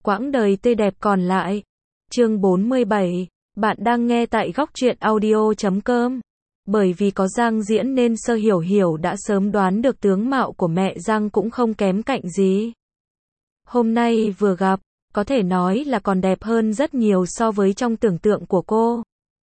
quãng đời tươi đẹp còn lại. Chương 47, bạn đang nghe tại góc truyện audio.com. Bởi vì có Giang Diễn nên Sơ Hiểu Hiểu đã sớm đoán được tướng mạo của mẹ Giang cũng không kém cạnh gì. Hôm nay vừa gặp, có thể nói là còn đẹp hơn rất nhiều so với trong tưởng tượng của cô.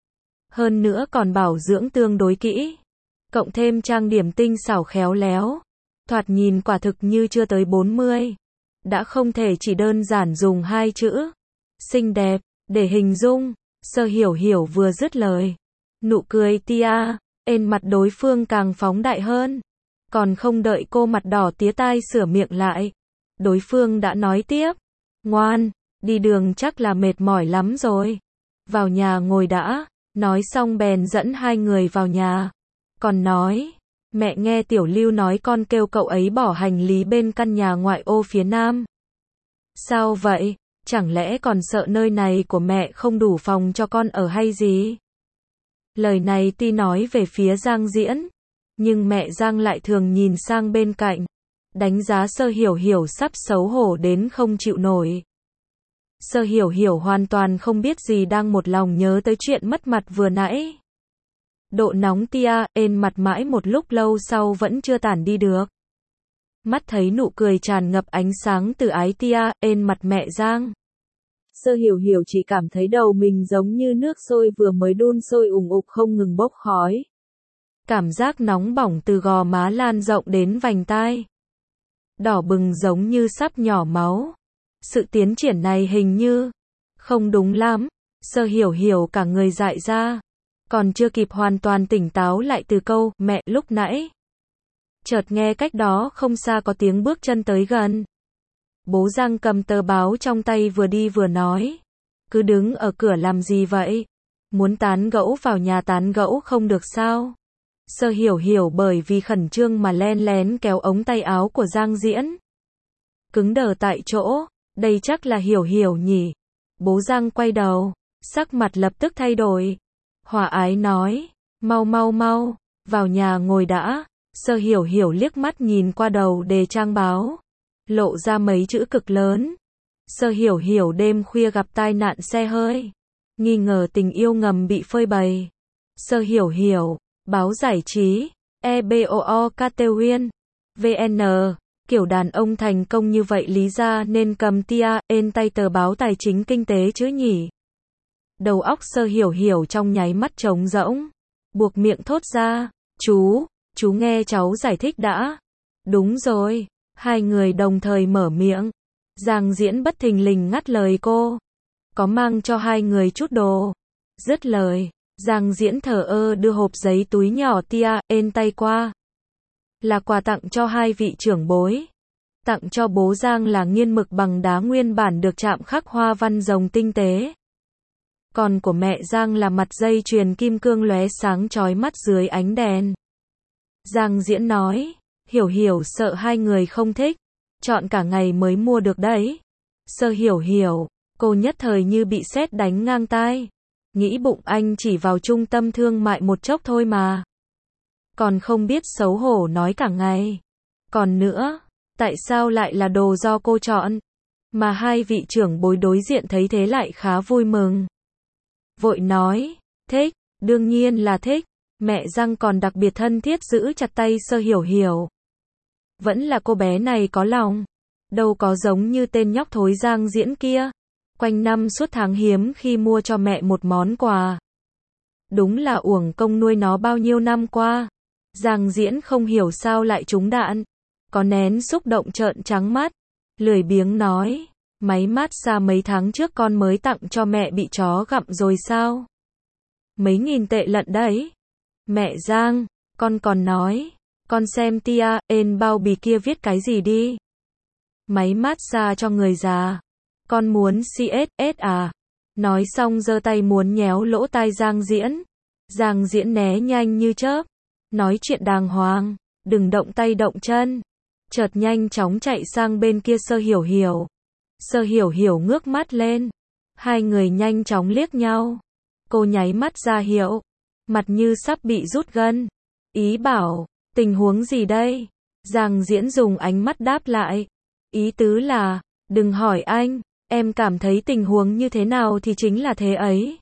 Hơn nữa còn bảo dưỡng tương đối kỹ. Cộng thêm trang điểm tinh xảo khéo léo. Thoạt nhìn quả thực như chưa tới 40. Đã không thể chỉ đơn giản dùng hai chữ xinh đẹp để hình dung. Sơ Hiểu Hiểu vừa dứt lời, nụ cười tia trên mặt đối phương càng phóng đại hơn. Còn không đợi cô mặt đỏ tía tai sửa miệng lại, đối phương đã nói tiếp, ngoan, đi đường chắc là mệt mỏi lắm rồi, vào nhà ngồi đã. Nói xong bèn dẫn hai người vào nhà. Còn nói, mẹ nghe Tiểu Lưu nói con kêu cậu ấy bỏ hành lý bên căn nhà ngoại ô phía nam. Sao vậy? Chẳng lẽ còn sợ nơi này của mẹ không đủ phòng cho con ở hay gì? Lời này tuy nói về phía Giang Diễn, nhưng mẹ Giang lại thường nhìn sang bên cạnh, đánh giá Sơ Hiểu Hiểu sắp xấu hổ đến không chịu nổi. Sơ Hiểu Hiểu hoàn toàn không biết gì đang một lòng nhớ tới chuyện mất mặt vừa nãy. Độ nóng tia trên mặt mãi một lúc lâu sau vẫn chưa tản đi được. Mắt thấy nụ cười tràn ngập ánh sáng từ ái tia trên mặt mẹ Giang. Sơ Hiểu Hiểu chỉ cảm thấy đầu mình giống như nước sôi vừa mới đun sôi ùng ục không ngừng bốc khói. Cảm giác nóng bỏng từ gò má lan rộng đến vành tai. Đỏ bừng giống như sắp nhỏ máu. Sự tiến triển này hình như không đúng lắm. Sơ Hiểu Hiểu cả người dại ra. Còn chưa kịp hoàn toàn tỉnh táo lại từ câu mẹ lúc nãy. Chợt nghe cách đó không xa có tiếng bước chân tới gần. Bố Giang cầm tờ báo trong tay vừa đi vừa nói. Cứ đứng ở cửa làm gì vậy? Muốn tán gẫu vào nhà tán gẫu không được sao? Sơ Hiểu Hiểu bởi vì khẩn trương mà len lén kéo ống tay áo của Giang Diễn. Cứng đờ tại chỗ, đây chắc là Hiểu Hiểu nhỉ? Bố Giang quay đầu, sắc mặt lập tức thay đổi. Hòa ái nói, mau mau mau, vào nhà ngồi đã. Sơ Hiểu Hiểu liếc mắt nhìn qua đầu đề trang báo, lộ ra mấy chữ cực lớn. Sơ Hiểu Hiểu đêm khuya gặp tai nạn xe hơi, nghi ngờ tình yêu ngầm bị phơi bày. Sơ Hiểu Hiểu, báo giải trí, EBOOKTWIN, VN, kiểu đàn ông thành công như vậy lý ra nên cầm tia trên tay tờ báo tài chính kinh tế chứ nhỉ? Đầu óc Sơ Hiểu Hiểu trong nháy mắt trống rỗng, buộc miệng thốt ra, chú nghe cháu giải thích đã. Đúng rồi, hai người đồng thời mở miệng. Giang Diễn bất thình lình ngắt lời cô. Có mang cho hai người chút đồ. Dứt lời, Giang Diễn thờ ơ đưa hộp giấy túi nhỏ tia trên tay qua. Là quà tặng cho hai vị trưởng bối. Tặng cho bố Giang là nghiên mực bằng đá nguyên bản được chạm khắc hoa văn rồng tinh tế. Còn của mẹ Giang là mặt dây chuyền kim cương lóe sáng chói mắt dưới ánh đèn. Giang Diễn nói, Hiểu Hiểu sợ hai người không thích, chọn cả ngày mới mua được đấy. Sơ Hiểu Hiểu, cô nhất thời như bị sét đánh ngang tai. Nghĩ bụng anh chỉ vào trung tâm thương mại một chốc thôi mà. Còn không biết xấu hổ nói cả ngày. Còn nữa, tại sao lại là đồ do cô chọn? Mà hai vị trưởng bối đối diện thấy thế lại khá vui mừng. Vội nói, thích, đương nhiên là thích. Mẹ Giang còn đặc biệt thân thiết giữ chặt tay Sơ Hiểu Hiểu. Vẫn là cô bé này có lòng. Đâu có giống như tên nhóc thối Giang Diễn kia. Quanh năm suốt tháng hiếm khi mua cho mẹ một món quà. Đúng là uổng công nuôi nó bao nhiêu năm qua. Giang Diễn không hiểu sao lại trúng đạn. Có nén xúc động trợn trắng mắt. Lười biếng nói, máy mát xa mấy tháng trước con mới tặng cho mẹ bị chó gặm rồi sao? Mấy nghìn tệ lận đấy. Mẹ Giang, con còn nói, con xem tia trên bao bì kia viết cái gì đi. Máy mát xa cho người già. Con muốn CSS à? Nói xong giơ tay muốn nhéo lỗ tai Giang Diễn. Giang Diễn né nhanh như chớp. Nói chuyện đàng hoàng, đừng động tay động chân. Chợt nhanh chóng chạy sang bên kia Sơ Hiểu Hiểu. Sơ Hiểu Hiểu ngước mắt lên. Hai người nhanh chóng liếc nhau. Cô nháy mắt ra hiệu. Mặt như sắp bị rút gân. Ý bảo, tình huống gì đây? Giang Diễn dùng ánh mắt đáp lại. Ý tứ là, đừng hỏi anh, Em cảm thấy tình huống như thế nào thì chính là thế ấy.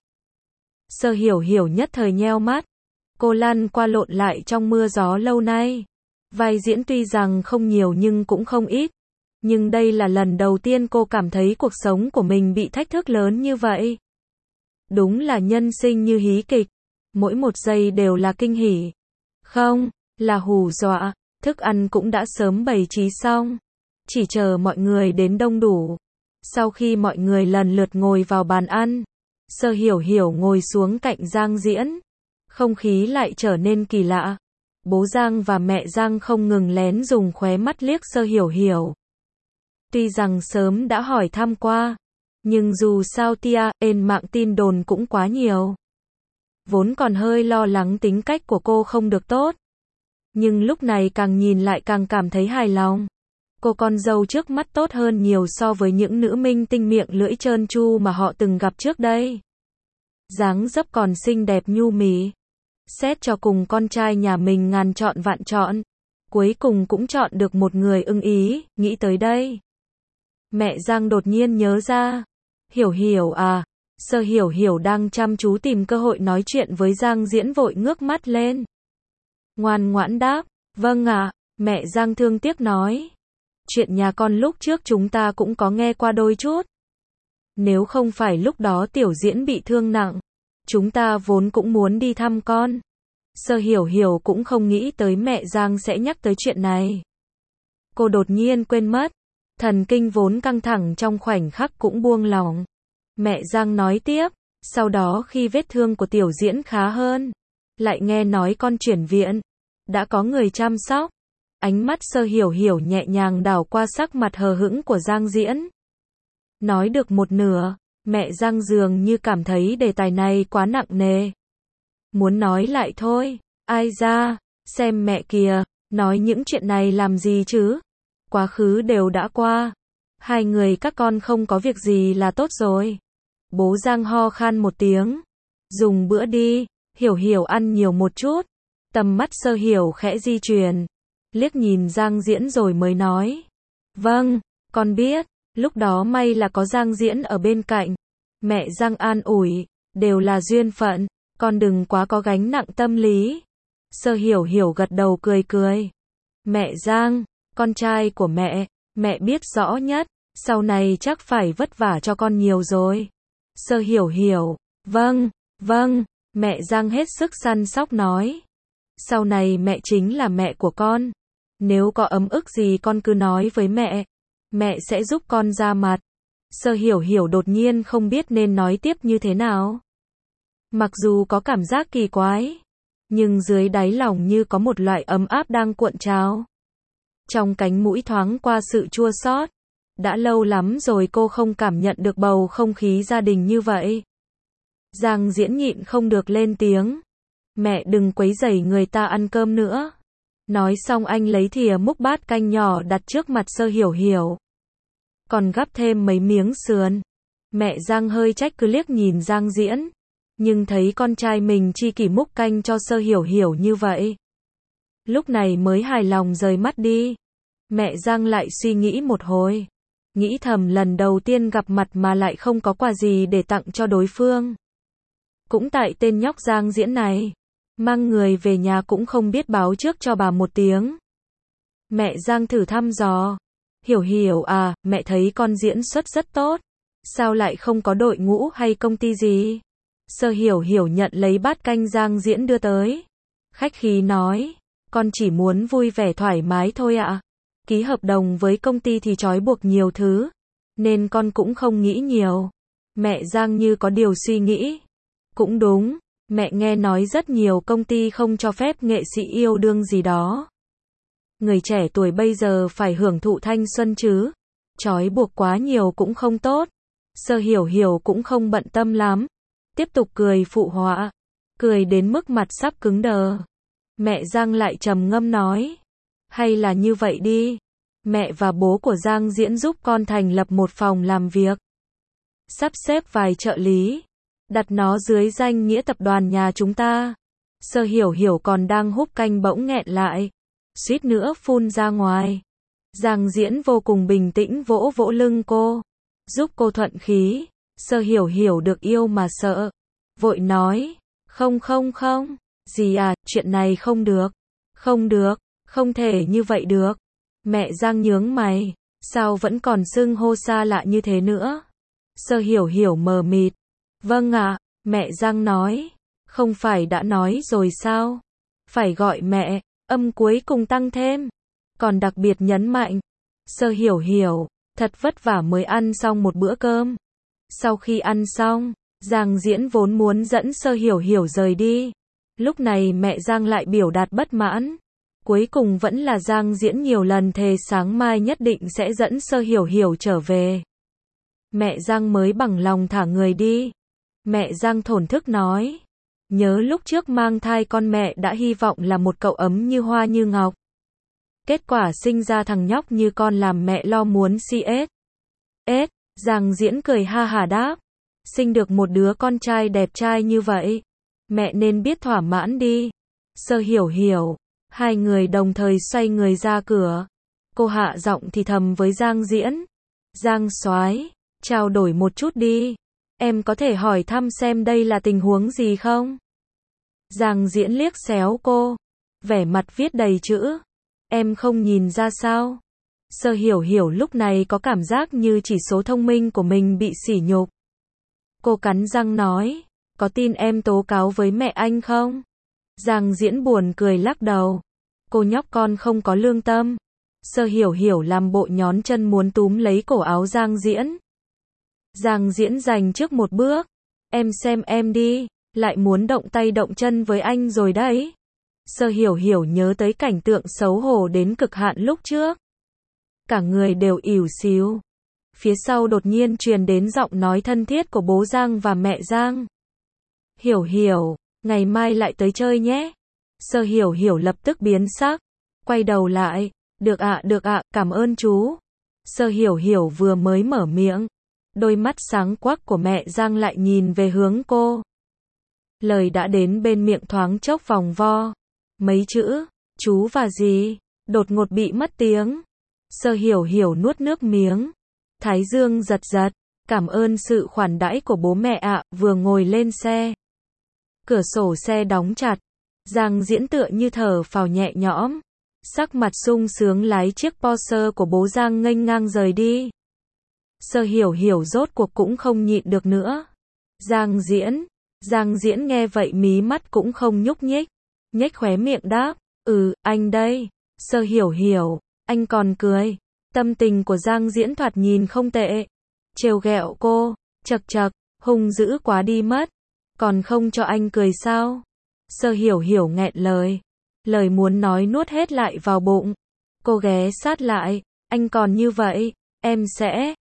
Sơ hiểu hiểu nhất thời nheo mắt. Cô lăn qua lộn lại trong mưa gió lâu nay. Vai diễn tuy rằng không nhiều nhưng cũng không ít. Nhưng đây là lần đầu tiên cô cảm thấy cuộc sống của mình bị thách thức lớn như vậy. Đúng là nhân sinh như hí kịch. Mỗi một giây đều là kinh hỉ. Không, là hù dọa. Thức ăn cũng đã sớm bày trí xong. Chỉ chờ mọi người đến đông đủ. Sau khi mọi người lần lượt ngồi vào bàn ăn, Sơ hiểu hiểu ngồi xuống cạnh Giang Diễn. Không khí lại trở nên kỳ lạ. Bố Giang và mẹ Giang không ngừng lén dùng khóe mắt liếc Sơ hiểu hiểu. Tuy rằng sớm đã hỏi thăm qua, nhưng dù sao trên mạng tin đồn cũng quá nhiều. Vốn còn hơi lo lắng tính cách của cô không được tốt. Nhưng lúc này càng nhìn lại càng cảm thấy hài lòng. Cô con dâu trước mắt tốt hơn nhiều so với những nữ minh tinh miệng lưỡi trơn tru mà họ từng gặp trước đây. Dáng dấp còn xinh đẹp nhu mì. Xét cho cùng con trai nhà mình ngàn chọn vạn chọn. Cuối cùng cũng chọn được một người ưng ý, nghĩ tới đây. Mẹ Giang đột nhiên nhớ ra. Hiểu hiểu à, Sơ hiểu hiểu đang chăm chú tìm cơ hội nói chuyện với Giang Diễn vội ngước mắt lên. Ngoan ngoãn đáp, vâng ạ, mẹ Giang thương tiếc nói. Chuyện nhà con lúc trước chúng ta cũng có nghe qua đôi chút. Nếu không phải lúc đó Tiểu Diễn bị thương nặng, chúng ta vốn cũng muốn đi thăm con. Sơ hiểu hiểu cũng không nghĩ tới mẹ Giang sẽ nhắc tới chuyện này. Cô đột nhiên quên mất. Thần kinh vốn căng thẳng trong khoảnh khắc cũng buông lỏng. Mẹ Giang nói tiếp, sau đó khi vết thương của Tiểu Diễn khá hơn, lại nghe nói con chuyển viện, đã có người chăm sóc. Ánh mắt Sơ hiểu hiểu nhẹ nhàng đảo qua sắc mặt hờ hững của Giang Diễn. Nói được một nửa, mẹ Giang dường như cảm thấy đề tài này quá nặng nề. Muốn nói lại thôi, ai ra, xem mẹ kìa, nói những chuyện này làm gì chứ? Quá khứ đều đã qua. Hai người các con không có việc gì là tốt rồi. Bố Giang ho khan một tiếng. Dùng bữa đi, hiểu hiểu ăn nhiều một chút. Tầm mắt Sơ hiểu khẽ di chuyển. Liếc nhìn Giang Diễn rồi mới nói. Vâng, con biết. Lúc đó may là có Giang Diễn ở bên cạnh. Mẹ Giang an ủi. Đều là duyên phận. Con đừng quá có gánh nặng tâm lý. Sơ hiểu hiểu gật đầu cười cười. Mẹ Giang, con trai của mẹ biết rõ nhất. Sau này chắc phải vất vả cho con nhiều rồi. Sơ hiểu hiểu. Vâng, mẹ Giang hết sức săn sóc nói. Sau này mẹ chính là mẹ của con. Nếu có ấm ức gì con cứ nói với mẹ sẽ giúp con ra mặt. Sơ hiểu hiểu đột nhiên không biết nên nói tiếp như thế nào. Mặc dù có cảm giác kỳ quái, nhưng dưới đáy lòng như có một loại ấm áp đang cuộn trào. Trong cánh mũi thoáng qua sự chua xót. Đã lâu lắm rồi cô không cảm nhận được bầu không khí gia đình như vậy. Giang Diễn nhịn không được lên tiếng. Mẹ đừng quấy rầy người ta ăn cơm nữa. Nói xong anh lấy thìa múc bát canh nhỏ đặt trước mặt Sơ hiểu hiểu. Còn gắp thêm mấy miếng sườn. Mẹ Giang hơi trách cứ liếc nhìn Giang Diễn. Nhưng thấy con trai mình chi kỷ múc canh cho Sơ hiểu hiểu như vậy. Lúc này mới hài lòng rời mắt đi. Mẹ Giang lại suy nghĩ một hồi. Nghĩ thầm lần đầu tiên gặp mặt mà lại không có quà gì để tặng cho đối phương. Cũng tại tên nhóc Giang Diễn này. Mang người về nhà cũng không biết báo trước cho bà một tiếng. Mẹ Giang thử thăm dò. Hiểu hiểu à, mẹ thấy con diễn xuất rất tốt. Sao lại không có đội ngũ hay công ty gì? Sơ hiểu hiểu nhận lấy bát canh Giang Diễn đưa tới. Khách khí nói. Con chỉ muốn vui vẻ thoải mái thôi ạ. Ký hợp đồng với công ty thì trói buộc nhiều thứ. Nên con cũng không nghĩ nhiều. Mẹ Giang như có điều suy nghĩ. Cũng đúng. Mẹ nghe nói rất nhiều công ty không cho phép nghệ sĩ yêu đương gì đó. Người trẻ tuổi bây giờ phải hưởng thụ thanh xuân chứ. Trói buộc quá nhiều cũng không tốt. Sơ hiểu hiểu cũng không bận tâm lắm. Tiếp tục cười phụ họa. Cười đến mức mặt sắp cứng đờ. Mẹ Giang lại trầm ngâm nói. Hay là như vậy đi. Mẹ và bố của Giang Diễn giúp con thành lập một phòng làm việc. Sắp xếp vài trợ lý. Đặt nó dưới danh nghĩa tập đoàn nhà chúng ta. Sơ hiểu hiểu còn đang húp canh bỗng nghẹn lại. Suýt nữa phun ra ngoài. Giang Diễn vô cùng bình tĩnh vỗ vỗ lưng cô. giúp cô thuận khí. Sơ hiểu hiểu được yêu mà sợ. Vội nói, không không không, gì à, chuyện này không được. Không được, không thể như vậy được. Mẹ Giang nhướng mày, sao vẫn còn xưng hô xa lạ như thế nữa? Sơ hiểu hiểu mờ mịt. Vâng ạ, mẹ Giang nói. Không phải đã nói rồi sao? Phải gọi mẹ, âm cuối cùng tăng thêm. Còn đặc biệt nhấn mạnh. Sơ hiểu hiểu, thật vất vả mới ăn xong một bữa cơm. Sau khi ăn xong, Giang Diễn vốn muốn dẫn Sơ hiểu hiểu rời đi. Lúc này mẹ Giang lại biểu đạt bất mãn. Cuối cùng vẫn là Giang Diễn nhiều lần thề sáng mai nhất định sẽ dẫn Sơ hiểu hiểu trở về. Mẹ Giang mới bằng lòng thả người đi. Mẹ Giang thổn thức nói. Nhớ lúc trước mang thai con mẹ đã hy vọng là một cậu ấm như hoa như ngọc. Kết quả sinh ra thằng nhóc như con làm mẹ lo muốn CS. Giang Diễn cười ha hả đáp. Sinh được một đứa con trai đẹp trai như vậy. Mẹ nên biết thỏa mãn đi. Sơ hiểu hiểu. Hai người đồng thời xoay người ra cửa. Cô hạ giọng thì thầm với Giang Diễn. Giang soái, trao đổi một chút đi. Em có thể hỏi thăm xem đây là tình huống gì không? Giang Diễn liếc xéo cô. Vẻ mặt viết đầy chữ. Em không nhìn ra sao? Sơ hiểu hiểu lúc này có cảm giác như chỉ số thông minh của mình bị sỉ nhục. Cô cắn răng nói. Có tin em tố cáo với mẹ anh không? Giang Diễn buồn cười lắc đầu. Cô nhóc con không có lương tâm. Sơ hiểu hiểu làm bộ nhón chân muốn túm lấy cổ áo Giang Diễn. Giang Diễn giành trước một bước. Em xem em đi, lại muốn động tay động chân với anh rồi đấy. Sơ hiểu hiểu nhớ tới cảnh tượng xấu hổ đến cực hạn lúc trước. Cả người đều ỉu xìu. Phía sau đột nhiên truyền đến giọng nói thân thiết của bố Giang và mẹ Giang. Hiểu hiểu, ngày mai lại tới chơi nhé. Sơ hiểu hiểu lập tức biến sắc. Quay đầu lại. Được ạ, cảm ơn chú. Sơ hiểu hiểu vừa mới mở miệng. Đôi mắt sáng quắc của mẹ Giang lại nhìn về hướng cô. Lời đã đến bên miệng thoáng chốc vòng vo. Mấy chữ, chú và dì, đột ngột bị mất tiếng. Sơ hiểu hiểu nuốt nước miếng. Thái dương giật giật. Cảm ơn sự khoản đãi của bố mẹ ạ. Vừa ngồi lên xe. Cửa sổ xe đóng chặt. Giang Diễn tựa như thở phào nhẹ nhõm. Sắc mặt sung sướng lái chiếc Porsche của bố Giang nghênh ngang rời đi. Sơ hiểu hiểu rốt cuộc cũng không nhịn được nữa. Giang Diễn nghe vậy mí mắt cũng không nhúc nhích. Nhếch khóe miệng đáp. Anh đây. Sơ hiểu hiểu. Anh còn cười. Tâm tình của Giang Diễn thoạt nhìn không tệ. Trêu ghẹo cô. Chật chật. Hung dữ quá đi mất. Còn không cho anh cười sao? Sơ hiểu hiểu nghẹn lời. Lời muốn nói nuốt hết lại vào bụng. Cô ghé sát lại. Anh còn như vậy. Em sẽ.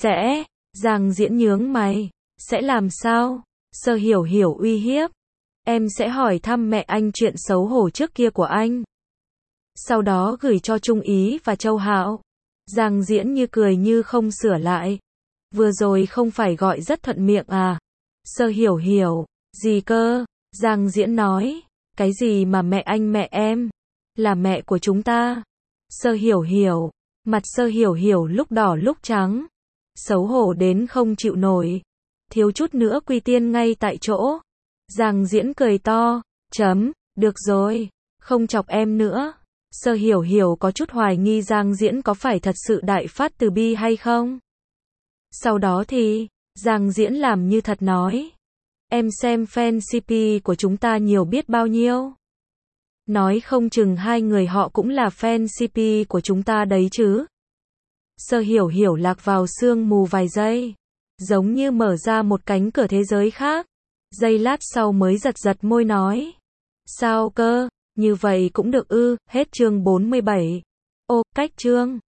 Giang Diễn nhướng mày. Sẽ làm sao? Sơ hiểu hiểu uy hiếp. Em sẽ hỏi thăm mẹ anh chuyện xấu hổ trước kia của anh. Sau đó gửi cho Trung Ý và Châu Hạo. Giang Diễn như cười như không sửa lại. Vừa rồi không phải gọi rất thuận miệng à? Sơ hiểu hiểu. Gì cơ? Giang Diễn nói. Cái gì mà mẹ anh mẹ em? Là mẹ của chúng ta. Sơ hiểu hiểu. Mặt Sơ hiểu hiểu lúc đỏ lúc trắng. Xấu hổ đến không chịu nổi. Thiếu chút nữa quy tiên ngay tại chỗ. Giang Diễn cười to. Được rồi. Không chọc em nữa. Sơ hiểu hiểu có chút hoài nghi Giang Diễn có phải thật sự đại phát từ bi hay không. Sau đó thì, Giang Diễn làm như thật nói. Em xem fan CP của chúng ta nhiều biết bao nhiêu. Nói không chừng hai người họ cũng là fan CP của chúng ta đấy chứ. Sơ hiểu hiểu lạc vào sương mù vài giây. Giống như mở ra một cánh cửa thế giới khác. Giây lát sau mới giật giật môi nói. Sao cơ, như vậy cũng được ư, hết chương 47. Cách chương.